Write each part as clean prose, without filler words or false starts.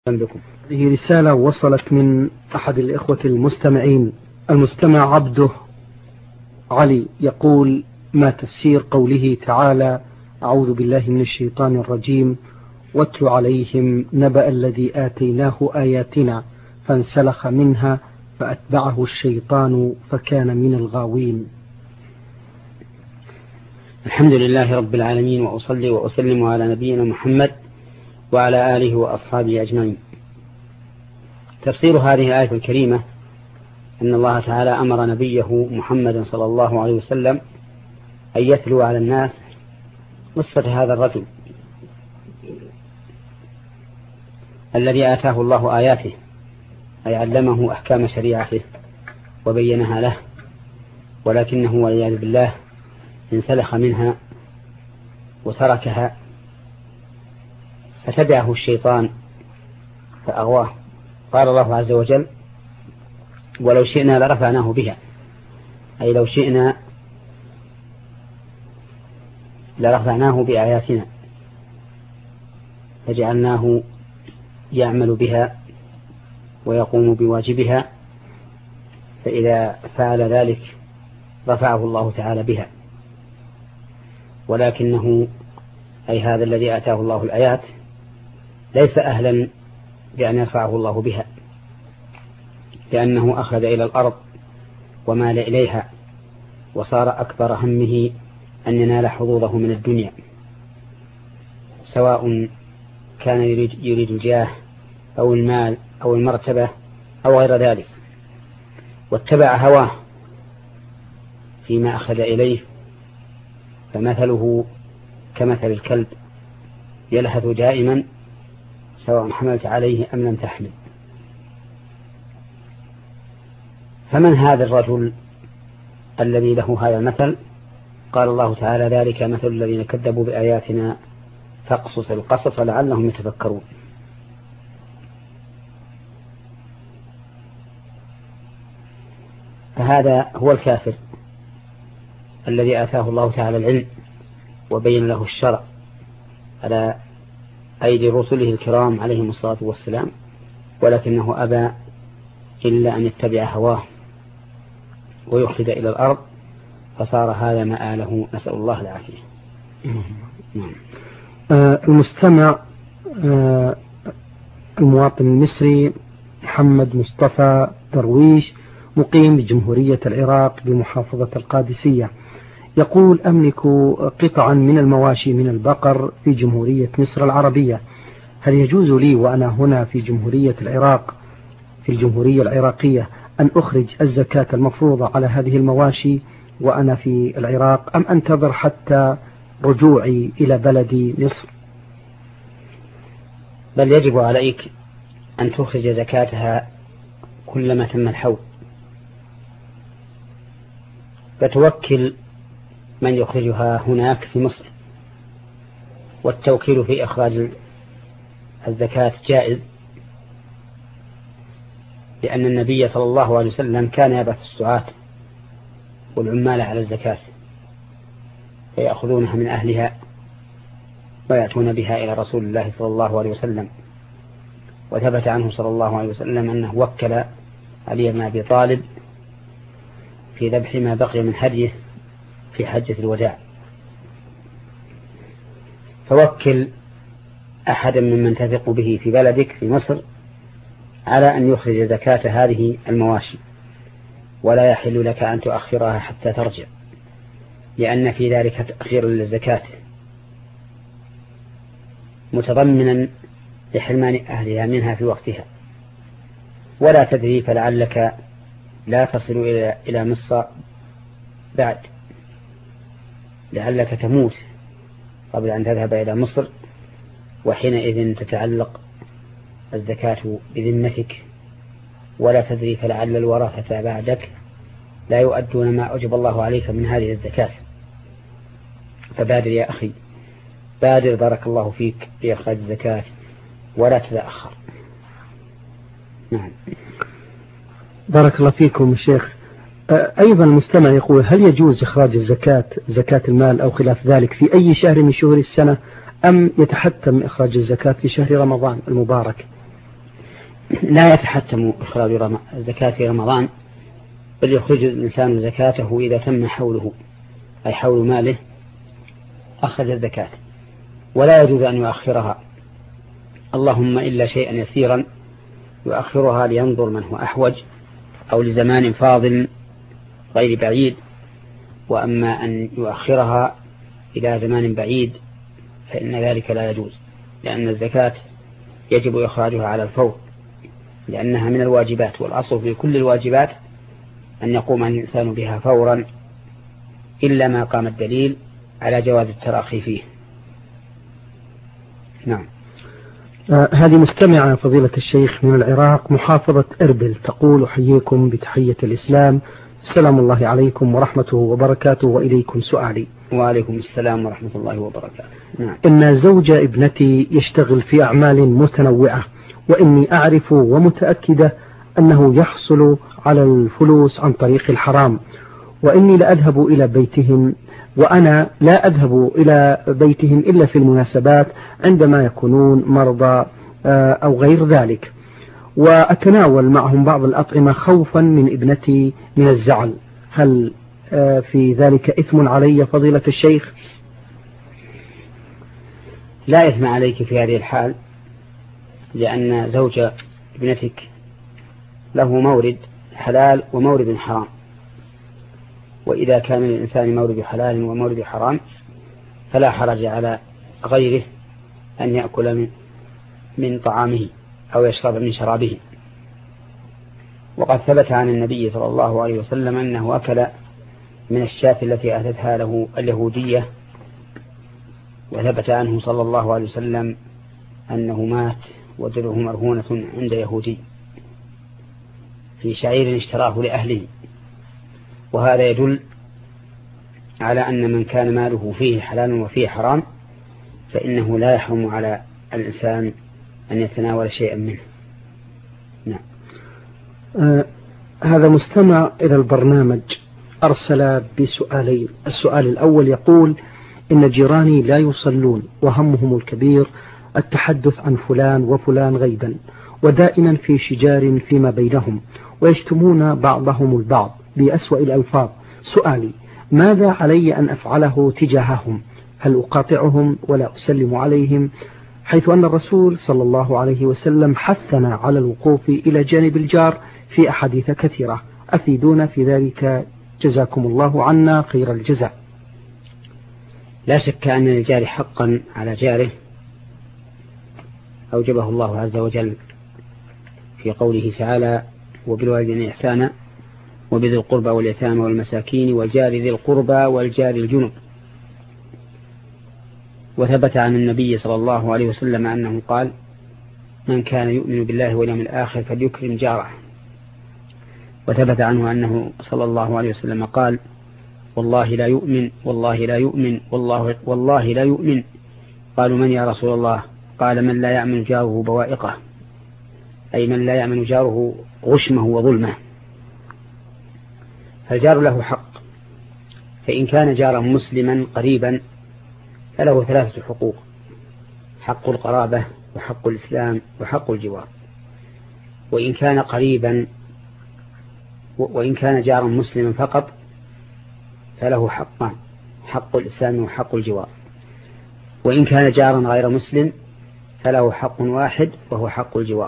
بكم. هذه رسالة وصلت من أحد الإخوة المستمعين. المستمع عبده علي يقول: ما تفسير قوله تعالى: أعوذ بالله من الشيطان الرجيم، واتل عليهم نبأ الذي آتيناه آياتنا فانسلخ منها فأتبعه الشيطان فكان من الغاوين. الحمد لله رب العالمين، وأصلي وأسلم على نبينا محمد وعلى آله وأصحابه أجمعين. تفسير هذه الآية الكريمة أن الله تعالى أمر نبيه محمد صلى الله عليه وسلم أن يتلو على الناس قصة هذا الرجل الذي آتاه الله آياته، أي علمه أحكام شريعته وبينها له، ولكنه والعياذ بالله انسلخ منها وتركها فتبعه الشيطان فأغواه. قال الله عز وجل: ولو شئنا لرفعناه بها، أي لو شئنا لرفعناه بآياتنا فجعلناه يعمل بها ويقوم بواجبها، فإذا فعل ذلك رفعه الله تعالى بها. ولكنه أي هذا الذي آتاه الله الآيات ليس أهلا بأن يرفعه الله بها، لأنه أخذ إلى الأرض ومال إليها، وصار أكبر همه أن ينال حظوظه من الدنيا، سواء كان يريد الجاه أو المال أو المرتبة أو غير ذلك، واتبع هواه فيما أخذ إليه، فمثله كمثل الكلب يلهث دائما سواء حملت عليه أم لم تحمل. فمن هذا الرجل الذي له هذا المثل؟ قال الله تعالى: ذلك مثل الذين كذبوا بآياتنا فاقصص القصص لعلهم يتفكرون. فهذا هو الكافر الذي آتاه الله تعالى العلم وبين له الشرع على أيدي رسله الكرام عليهم الصلاة والسلام، ولكنه أبى إلا أن يتبع هواه ويخلد إلى الأرض، فصار هذا مآله، نسأل الله العافية. المستمع المواطن المصري محمد مصطفى درويش مقيم بجمهورية العراق بمحافظة القادسية يقول: أملك قطعا من المواشي من البقر في جمهورية مصر العربية، هل يجوز لي وأنا هنا في جمهورية العراق في الجمهورية العراقية أن أخرج الزكاة المفروضة على هذه المواشي وأنا في العراق، أم أنتظر حتى رجوعي إلى بلدي مصر؟ بل يجب عليك أن تخرج زكاتها كلما تم الحول، فتوكل من يخرجها هناك في مصر، والتوكيل في إخراج الزكاة جائز، لأن النبي صلى الله عليه وسلم كان يبعث السعاة والعمال على الزكاة فيأخذونها من أهلها ويأتون بها إلى رسول الله صلى الله عليه وسلم. وثبت عنه صلى الله عليه وسلم أنه وكل علي بن أبي طالب في ذبح ما بقي من هديه في حجة الوداع، فوكل أحدا ممن تثق به في بلدك في مصر على أن يخرج زكاة هذه المواشي، ولا يحل لك أن تؤخرها حتى ترجع، لأن في ذلك تأخير للزكاة متضمنا لحرمان أهلها منها في وقتها، ولا تدري فلعلك لا تصل إلى مصر بعد، لعلك تموت قبل أن تذهب إلى مصر، وحينئذ تتعلق الزكاة بذمتك، ولا تدري فلعل الورثة بعدك لا يؤدون ما أوجب الله عليك من هذه الزكاة. فبادر يا أخي، بادر بارك الله فيك بإخراج الزكاة ولا تتأخر. نعم. بارك الله فيكم شيخ. أيضا المستمع يقول: هل يجوز إخراج الزكاة زكاة المال أو خلاف ذلك في أي شهر من شهور السنة، أم يتحتم إخراج الزكاة في شهر رمضان المبارك؟ لا يتحتم إخراج الزكاة في رمضان، بل يخرج الإنسان زكاته إذا تم حوله، أي حول ماله أخذ الزكاة، ولا يجوز أن يؤخرها، اللهم إلا شيئا يسيرا يؤخرها لينظر من هو أحوج أو لزمان فاضل غير بعيد. وأما أن يؤخرها إلى زمان بعيد فإن ذلك لا يجوز، لأن الزكاة يجب إخراجها على الفور، لأنها من الواجبات، والأصل في كل الواجبات أن يقوم الإنسان بها فورا، إلا ما قام الدليل على جواز التراخي فيه. نعم. هذه مستمعة فضيلة الشيخ من العراق محافظة أربل تقول: أحييكم بتحية الإسلام، السلام الله عليكم ورحمته وبركاته، وإليكم سؤالي. وعليكم السلام ورحمة الله وبركاته. نعم. إن زوج ابنتي يشتغل في أعمال متنوعة، وإني أعرف ومتأكدة أنه يحصل على الفلوس عن طريق الحرام، وإني لأذهب إلى بيتهم، وأنا لا أذهب إلى بيتهم إلا في المناسبات عندما يكونون مرضى أو غير ذلك، وأتناول معهم بعض الأطعمة خوفا من ابنتي من الزعل. هل في ذلك إثم علي فضيلة الشيخ؟ لا إثم عليك في هذه الحال، لأن زوج ابنتك له مورد حلال ومورد حرام، وإذا كان للإنسان مورد حلال ومورد حرام فلا حرج على غيره أن يأكل من طعامه أو يشرب من شرابه. وقد ثبت عن النبي صلى الله عليه وسلم أنه أكل من الشاة التي أهدتها له اليهودية، وثبت عنه صلى الله عليه وسلم أنه مات ودره مرهونة عند يهودي في شعير اشتراه لأهله. وهذا يدل على أن من كان ماله فيه حلال وفيه حرام فإنه لا يحرم على الإنسان أن يتناول شيئا منه. نعم. هذا مستمع إلى البرنامج أرسل بسؤالين. السؤال الأول يقول: إن جيراني لا يصلون، وهمهم الكبير التحدث عن فلان وفلان غيبا، ودائما في شجار فيما بينهم، ويشتمون بعضهم البعض بأسوأ الألفاظ. سؤالي: ماذا علي أن أفعله تجاههم؟ هل أقاطعهم ولا أسلم عليهم، حيث أن الرسول صلى الله عليه وسلم حثنا على الوقوف إلى جانب الجار في أحاديث كثيرة؟ أفيدونا في ذلك جزاكم الله عنا خير الجزاء. لا شك أن للجار حقا على جاره أوجبه الله عز وجل في قوله تعالى: وبالوالدين إحسانا وبذي القربى واليتامى والمساكين والجار ذي القربى والجار الجنب. وثبت عن النبي صلى الله عليه وسلم أنه قال: من كان يؤمن بالله واليوم الآخر فليكرم جاره. وثبت عنه أنه صلى الله عليه وسلم قال: والله لا يؤمن والله لا يؤمن والله لا يؤمن. قالوا: من يا رسول الله؟ قال: من لا يأمن جاره بوائقه، أي من لا يأمن جاره غشمه وظلمه. فالجار له حق، فإن كان جارا مسلما قريبا فله 3 حقوق: حق القرابة وحق الإسلام وحق الجوار. وإن كان قريبا وإن كان جارا مسلما فقط فله حقان: حق الإسلام وحق الجوار. وإن كان جارا غير مسلم فله حق واحد وهو حق الجوار.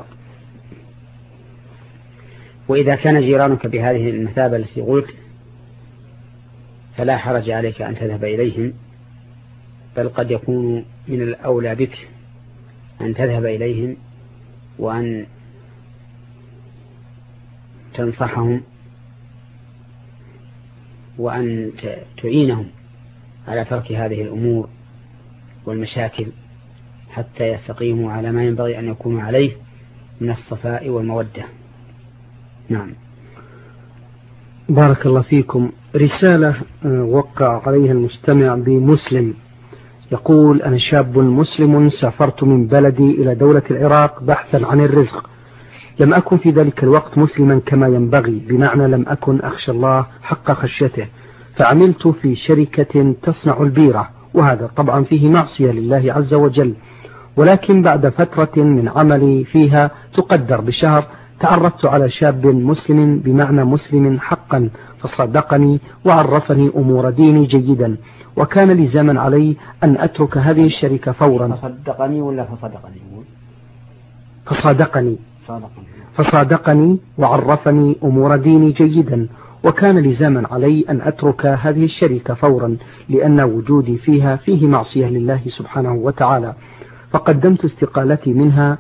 وإذا كان جيرانك بهذه المثابة التي قلت فلا حرج عليك أن تذهب إليهم، بل قد يكون من الأولى بك أن تذهب إليهم وأن تنصحهم وأن تعينهم على ترك هذه الأمور والمشاكل حتى يستقيموا على ما ينبغي أن يكونوا عليه من الصفاء والمودة. نعم. بارك الله فيكم. رسالة وقع عليها المستمع بمسلم، يقول: أنا شاب مسلم سافرت من بلدي إلى دولة العراق بحثا عن الرزق. لم أكن في ذلك الوقت مسلما كما ينبغي، بمعنى لم أكن أخشى الله حق خشيته، فعملت في شركة تصنع البيرة، وهذا طبعا فيه معصية لله عز وجل، ولكن بعد فترة من عملي فيها تقدر بشهر تعرفت على شاب مسلم بمعنى مسلم حقا، فصدقني وعرفني أمور ديني جيدا، وكان لزاما علي أن أترك هذه الشركة فورا. فصدقني ولا فصدقني؟ فصادقني وعرفني أمور ديني جيدا، وكان لزاما علي أن أترك هذه الشركة فورا، لأن وجودي فيه معصية لله سبحانه وتعالى. فقدمت استقالتي منها،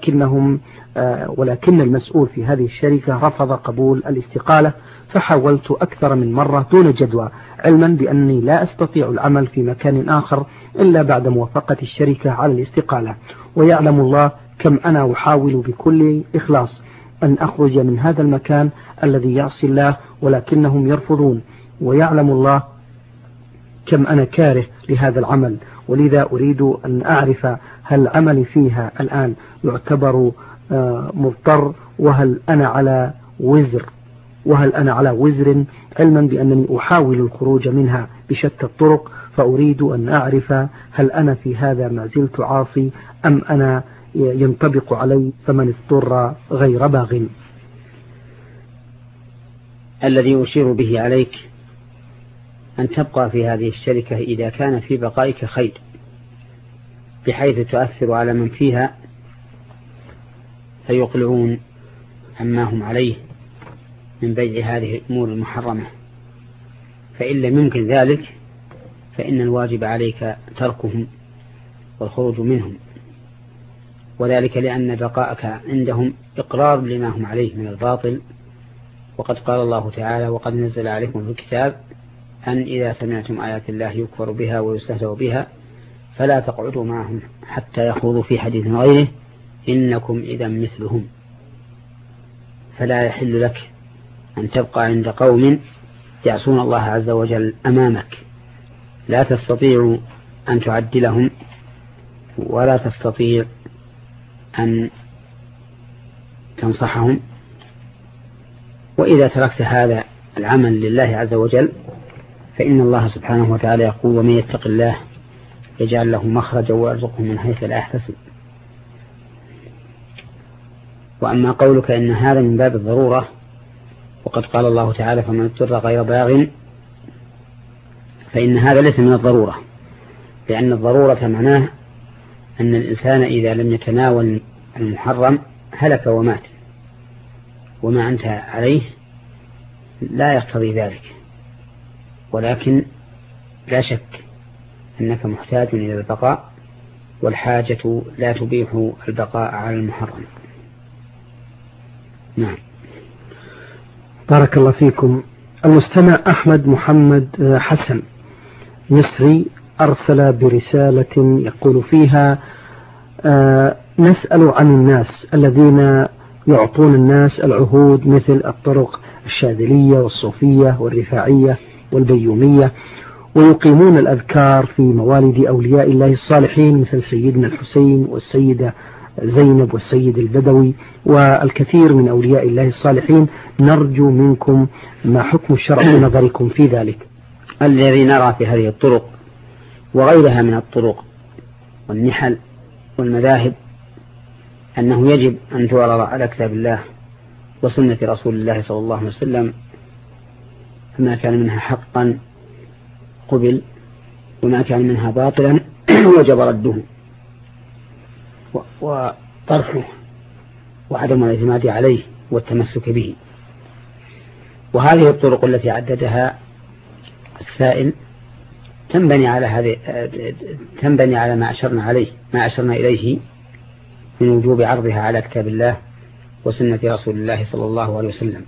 ولكن المسؤول في هذه الشركة رفض قبول الاستقالة، فحاولت أكثر من مرة دون جدوى، علما بأني لا أستطيع العمل في مكان آخر إلا بعد موافقة الشركة على الاستقالة. ويعلم الله كم أنا أحاول بكل إخلاص أن أخرج من هذا المكان الذي يعصي الله، ولكنهم يرفضون، ويعلم الله كم أنا كاره لهذا العمل. ولذا أريد أن أعرف هل عملي فيها الآن يعتبر مضطر، وهل أنا على وزر، علما بأنني أحاول الخروج منها بشتى الطرق. فأريد أن أعرف هل أنا في هذا ما زلت عاصي، أم أنا ينطبق علي فمن اضطر غير باغ. الذي أشير به عليك أن تبقى في هذه الشركة إذا كان في بقائك خير، بحيث تؤثر على من فيها فيقلعون عما هم عليه من بيع هذه الأمور المحرمة. فإن لم يمكن ذلك فإن الواجب عليك تركهم والخروج منهم، وذلك لأن بقاءك عندهم إقرار لما هم عليه من الباطل. وقد قال الله تعالى: وقد نزل عليكم في الكتاب أن إذا سمعتم آيات الله يكفر بها ويستهزأ بها فلا تقعدوا معهم حتى يخوضوا في حديث غيره إنكم إذا مثلهم. فلا يحل لك أن تبقى عند قوم يعصون الله عز وجل أمامك، لا تستطيع أن تعدلهم ولا تستطيع أن تنصحهم. وإذا تركت هذا العمل لله عز وجل فإن الله سبحانه وتعالى يقول: ومن يتق الله يجعل له مخرجا ويرزقه من حيث لا يحتسب. وأما قولك إن هذا من باب الضرورة، وقد قال الله تعالى: فمن اضطر غير باغ، فإن هذا ليس من الضرورة، لأن الضرورة معناه أن الإنسان إذا لم يتناول المحرم هلك ومات، وما أنت عليه لا يقتضي ذلك. ولكن لا شك أنك محتاج إلى البقاء، والحاجة لا تبيح البقاء على المحرم. نعم. بارك الله فيكم. المستمع أحمد محمد حسن مصري أرسل برسالة يقول فيها: نسأل عن الناس الذين يعطون الناس العهود مثل الطرق الشاذلية والصوفية والرفاعية والبيومية، ويقيمون الأذكار في موالد أولياء الله الصالحين مثل سيدنا الحسين والسيدة زينب والسيد البدوي والكثير من أولياء الله الصالحين. نرجو منكم ما حكم الشرع في نظركم في ذلك. الذي نرى في هذه الطرق وغيرها من الطرق والنحل والمذاهب أنه يجب أن تعرض على كتاب الله وسنة رسول الله صلى الله عليه وسلم، فما كان منها حقا قبل، وما كان منها باطلا وجب رده وطرحه وعدم الاعتماد عليه والتمسك به. وهذه الطرق التي عددها السائل تنبني على ما أشرنا إليه من وجوب عرضها على كتاب الله وسنة رسول الله صلى الله عليه وسلم.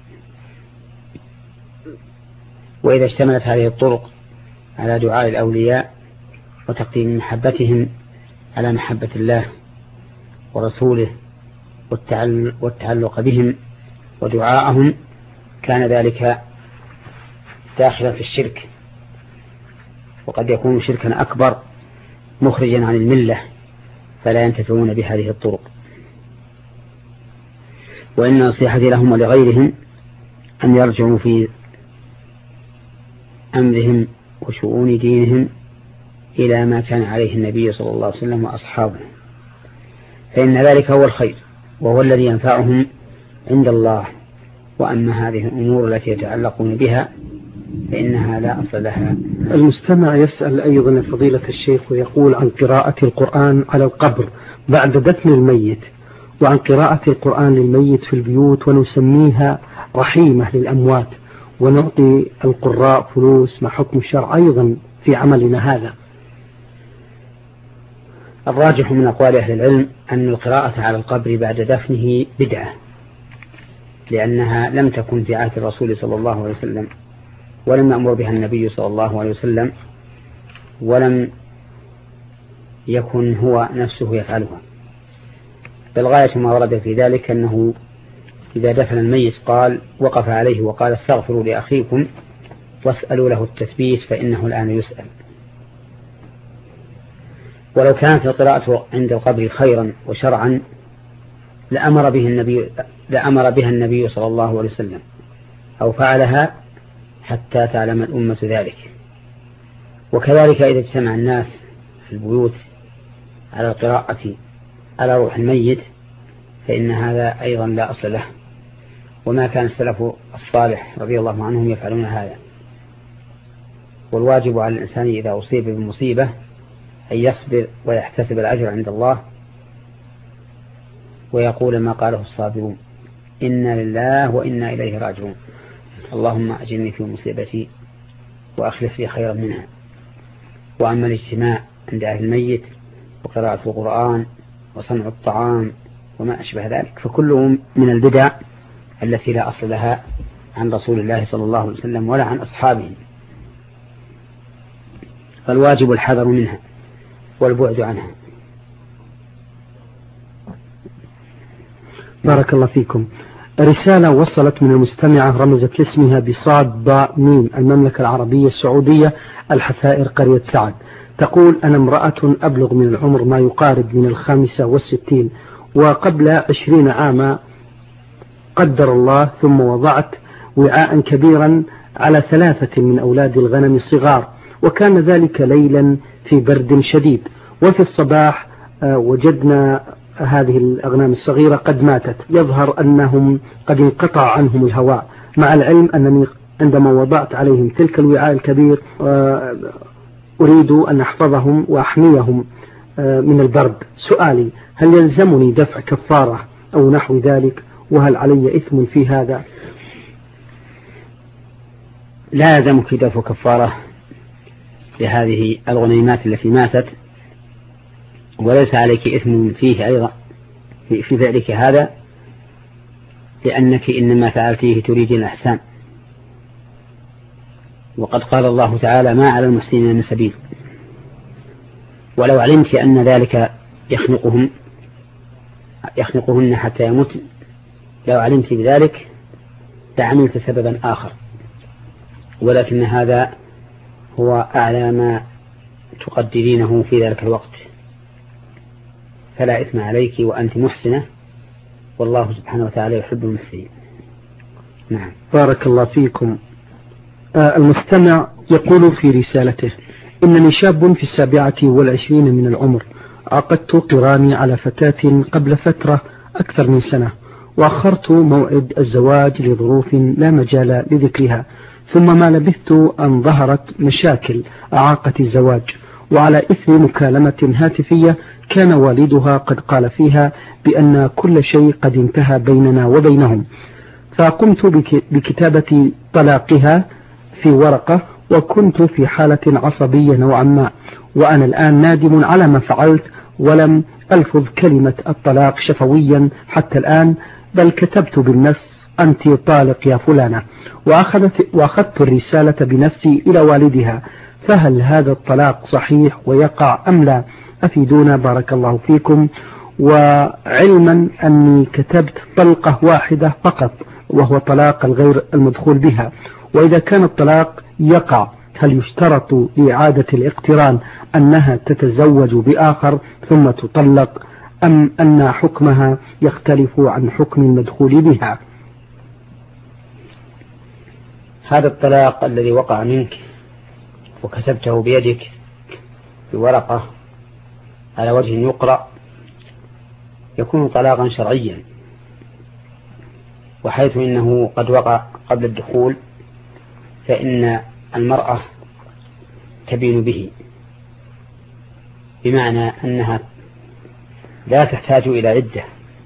وإذا اشتملت هذه الطرق على دعاء الأولياء وتقديم محبتهم على محبة الله ورسوله والتعلق بهم ودعاءهم، كان ذلك داخلا في الشرك، وقد يكون شركا أكبر مخرجا عن الملة، فلا ينتفعون بهذه الطرق. وإن نصيحتي لهم ولغيرهم أن يرجعوا في أمرهم وشؤون دينهم إلى ما كان عليه النبي صلى الله عليه وسلم وأصحابه، فإن ذلك هو الخير وهو الذي ينفعهم عند الله. وأما هذه الأمور التي يتعلقون بها فإنها لا أصل لها. المستمع يسأل أيضا فضيلة الشيخ ويقول عن قراءة القرآن على القبر بعد دفن الميت، وعن قراءة القرآن للميت في البيوت، ونسميها رحيمة للأموات ونعطي القراء فلوس، ما حكم الشرع أيضا في عملنا هذا؟ الراجح من أقوال أهل العلم أن القراءة على القبر بعد دفنه بدعة، لأنها لم تكن في عهد الرسول صلى الله عليه وسلم، ولم يأمر بها النبي صلى الله عليه وسلم، ولم يكن هو نفسه يفعلها. بل غاية ما ورد في ذلك أنه إذا دفن الميت وقف عليه وقال استغفروا لأخيكم واسألوا له التثبيت فإنه الآن يسأل. ولو كانت القراءة عند القبر خيرا وشرعا لأمر بها النبي صلى الله عليه وسلم أو فعلها حتى تعلم الأمة ذلك. وكذلك إذا اجتمع الناس في البيوت على القراءة على روح الميت فإن هذا أيضا لا أصل له، وما كان السلف الصالح رضي الله عنهم يفعلون هذا. والواجب على الإنسان إذا أصيب بمصيبة أن يصبر ويحتسب الأجر عند الله، ويقول ما قاله الصابرون: إنا لله وإنا إليه راجعون، اللهم أجرني في مصيبتي وأخلف لي خيرا منها. وأما الاجتماع عند أهل الميت وقراءة القرآن وصنع الطعام وما أشبه ذلك فكلهم من البدع التي لا أصل لها عن رسول الله صلى الله عليه وسلم ولا عن أصحابه، فالواجب الحذر منها والبعد عنها. بارك الله فيكم. رسالة وصلت من المستمعة رمزت لاسمها بصاد باء ميم، المملكة العربية السعودية، الحفائر، قرية سعد. تقول: أنا امرأة أبلغ من العمر ما يقارب من 65، وقبل 20 عاما قدر الله ثم وضعت وعاء كبيرا على 3 من أولاد الغنم الصغار، وكان ذلك ليلا في برد شديد، وفي الصباح وجدنا هذه الأغنام الصغيرة قد ماتت، يظهر أنهم قد انقطع عنهم الهواء، مع العلم أنني عندما وضعت عليهم تلك الوعاء الكبير أريد أن أحفظهم وأحميهم من البرد. سؤالي: هل يلزمني دفع كفارة أو نحو ذلك؟ وهل علي إثم في هذا؟ لا يلزمك دفع كفارة لهذه الغنيمات التي ماتت، وليس عليك إثم فيه أيضا في فعلك هذا، لأنك إنما فعلتيه تريد الإحسان. وقد قال الله تعالى: ما على المحسنين من سبيل. ولو علمت أن ذلك يخنقهن حتى يموت، لو علمت بذلك لعملت سببا آخر، ولكن هذا هو أعلى ما تقدرينه في ذلك الوقت، فلا إثم عليك وأنت محسنة، والله سبحانه وتعالى يحب المحسنين. نعم. بارك الله فيكم. المستمع يقول في رسالته: إنني شاب في 27 من العمر، عقدت قراني على فتاة قبل فترة أكثر من سنة، وأخرت موعد الزواج لظروف لا مجال لذكرها، ثم ما لبثت أن ظهرت مشاكل أعاقت الزواج، وعلى إثر مكالمة هاتفية كان والدها قد قال فيها بأن كل شيء قد انتهى بيننا وبينهم، فقمت بكتابة طلاقها في ورقة، وكنت في حالة عصبية نوعا ما، وأنا الآن نادم على ما فعلت، ولم ألفظ كلمة الطلاق شفويا حتى الآن، بل كتبت بالنص: أنت طالق يا فلانة، وأخذت الرسالة بنفسي إلى والدها، فهل هذا الطلاق صحيح ويقع أم لا؟ أفيدونا بارك الله فيكم. وعلما أني كتبت طلقة واحدة فقط، وهو طلاق الغير المدخول بها، وإذا كان الطلاق يقع هل يشترط لإعادة الاقتران أنها تتزوج بآخر ثم تطلق، أم أن حكمها يختلف عن حكم المدخول بها؟ هذا الطلاق الذي وقع منك وكتبته بيدك بورقة على وجه يقرأ يكون طلاقا شرعيا، وحيث إنه قد وقع قبل الدخول فإن المرأة تبين به، بمعنى أنها لا تحتاج إلى عدة،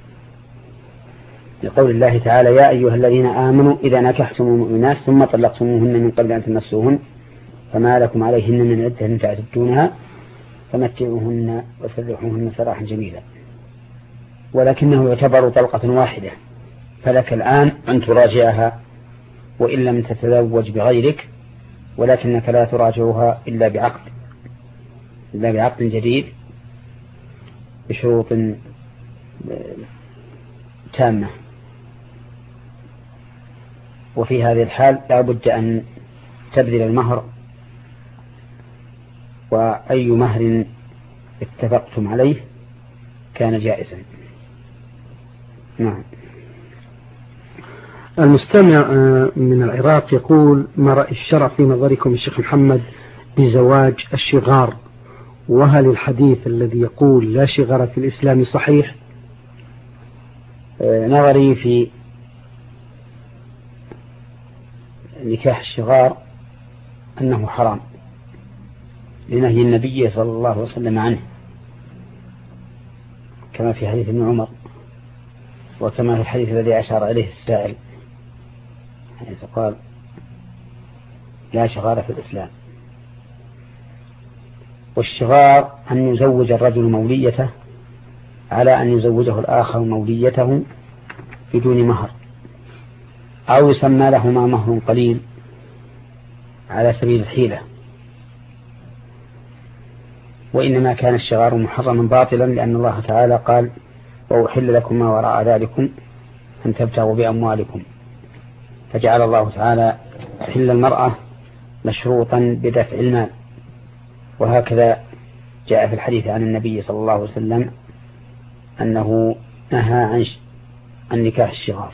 لقول الله تعالى: يا أيها الذين آمنوا إذا نكحتم المؤمنات ثم طلقتموهن من قبل أن تمسوهن فما لكم عليهن من عدة تعتدونها فمتعوهن وسرحوهن سراحا جميلا. ولكنه يعتبر طلقة واحدة، فلك الآن أن تراجعها وإن لم تتزوج بغيرك، ولكنك لا تراجعها إلا بعقد جديد بشروط تامة. وفي هذه الحال لا بد أن تبذل المهر، وأي مهر اتفقتم عليه كان جائزا. نعم. المستمع من العراق يقول: ما رأي الشرع في نظركم الشيخ محمد بزواج الشغار؟ وهل الحديث الذي يقول لا شغار في الإسلام صحيح؟ نظري في نكاح الشغار أنه حرام لنهي النبي صلى الله عليه وسلم عنه، كما في حديث ابن عمر، وكما في الحديث الذي أشار إليه السائل حيث قال: لا شغار في الإسلام. والشغار أن يزوج الرجل موليته على أن يزوجه الآخر موليته بدون مهر، أو يسمى لهما مهر قليل على سبيل الحيلة. وإنما كان الشغار محرما باطلا، لأن الله تعالى قال: وأحل لكم ما وراء ذلكم أن تبتغوا بأموالكم، فجعل الله تعالى حل المرأة مشروطا بدفع المال. وهكذا جاء في الحديث عن النبي صلى الله عليه وسلم أنه نهى عن نكاح الشغار.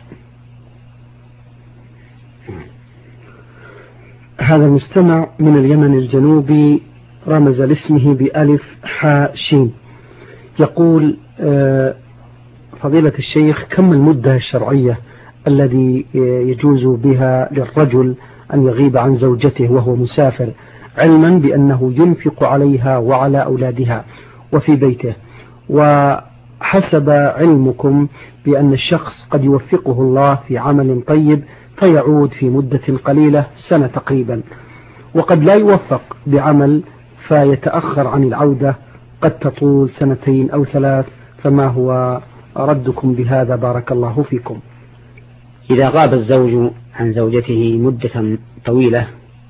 هذا المستمع من اليمن الجنوبي رمز لاسمه بألف حاء شين، يقول: فضيلة الشيخ، كم المدة الشرعية الذي يجوز بها للرجل أن يغيب عن زوجته وهو مسافر، علما بأنه ينفق عليها وعلى أولادها وفي بيته، وحسب علمكم بأن الشخص قد يوفقه الله في عمل طيب فيعود في مدة قليلة، سنة تقريبا، وقد لا يوفق بعمل فيتأخر عن العودة، قد تطول 2 أو 3، فما هو ردكم بهذا؟ بارك الله فيكم. إذا غاب الزوج عن زوجته مدة طويلة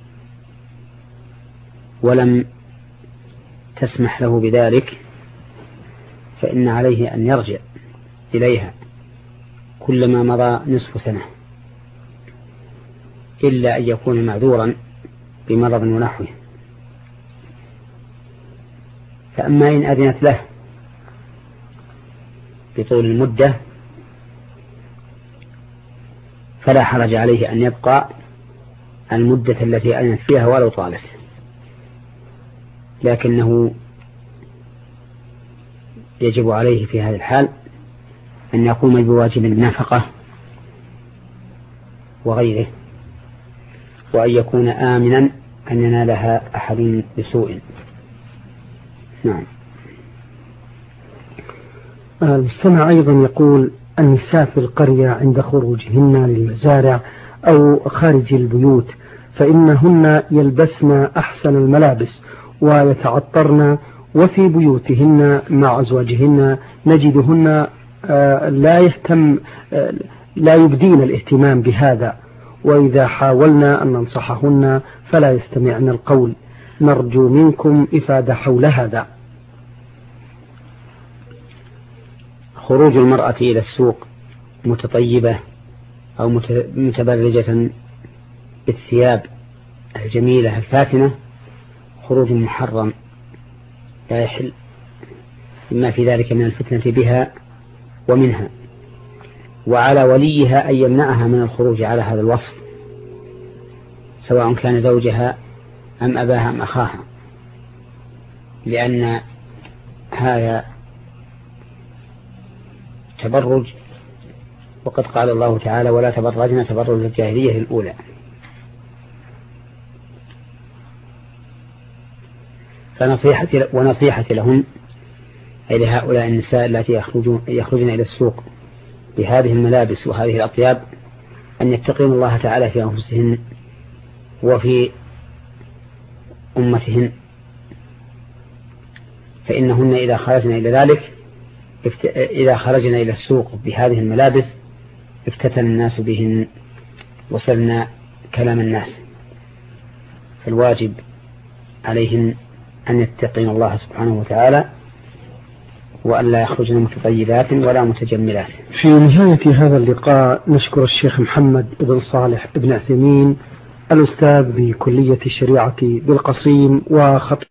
ولم تسمح له بذلك، فإن عليه أن يرجع إليها كلما مضى نصف سنة، إلا أن يكون معذورا بمرض ونحوه. فأما إن أذنت له بطول المدة فلا حرج عليه أن يبقى المدة التي أذنت فيها ولو طالت، لكنه يجب عليه في هذا الحال أن يقوم بواجب النفقة وغيره، وأن يكون آمنا أن ينالها أحد بسوء. نعم. المستمع أيضا يقول: النساء في القرية عند خروجهن للمزارع أو خارج البيوت فإنهن يلبسن أحسن الملابس ويتعطرن، وفي بيوتهن مع أزواجهن نجدهن لا يبدين الاهتمام بهذا، وإذا حاولنا أن ننصحهن فلا يستمعن القول. نرجو منكم إفادة حول هذا. خروج المرأة إلى السوق متطيبة أو متبرجة بالثياب الجميلة الفاتنة خروج محرم لا يحل، بما في ذلك من الفتنة بها ومنها، وعلى وليها أن يمنعها من الخروج على هذا الوصف، سواء كان زوجها أم أباها أم أخاها، لأن هذا التبرج، وقد قال الله تعالى ولا تبرجنا تبرج الجاهلية الأولى. ونصيحتي لهم أي لهؤلاء النساء التي يخرجن إلى السوق بهذه الملابس وهذه الأطياب أن يتقين الله تعالى في أنفسهن وفي أمتهن، فإنهن إذا خرجنا إلى السوق بهذه الملابس افتتن الناس بهن وصلنا كلام الناس، فالواجب عليهن أن يتقين الله سبحانه وتعالى وأن لا يخرجن متطيبات ولا متجملات. في نهاية هذا اللقاء نشكر الشيخ محمد بن صالح بن عثيمين الأستاذ بكلية الشريعة بالقصيم وخطيب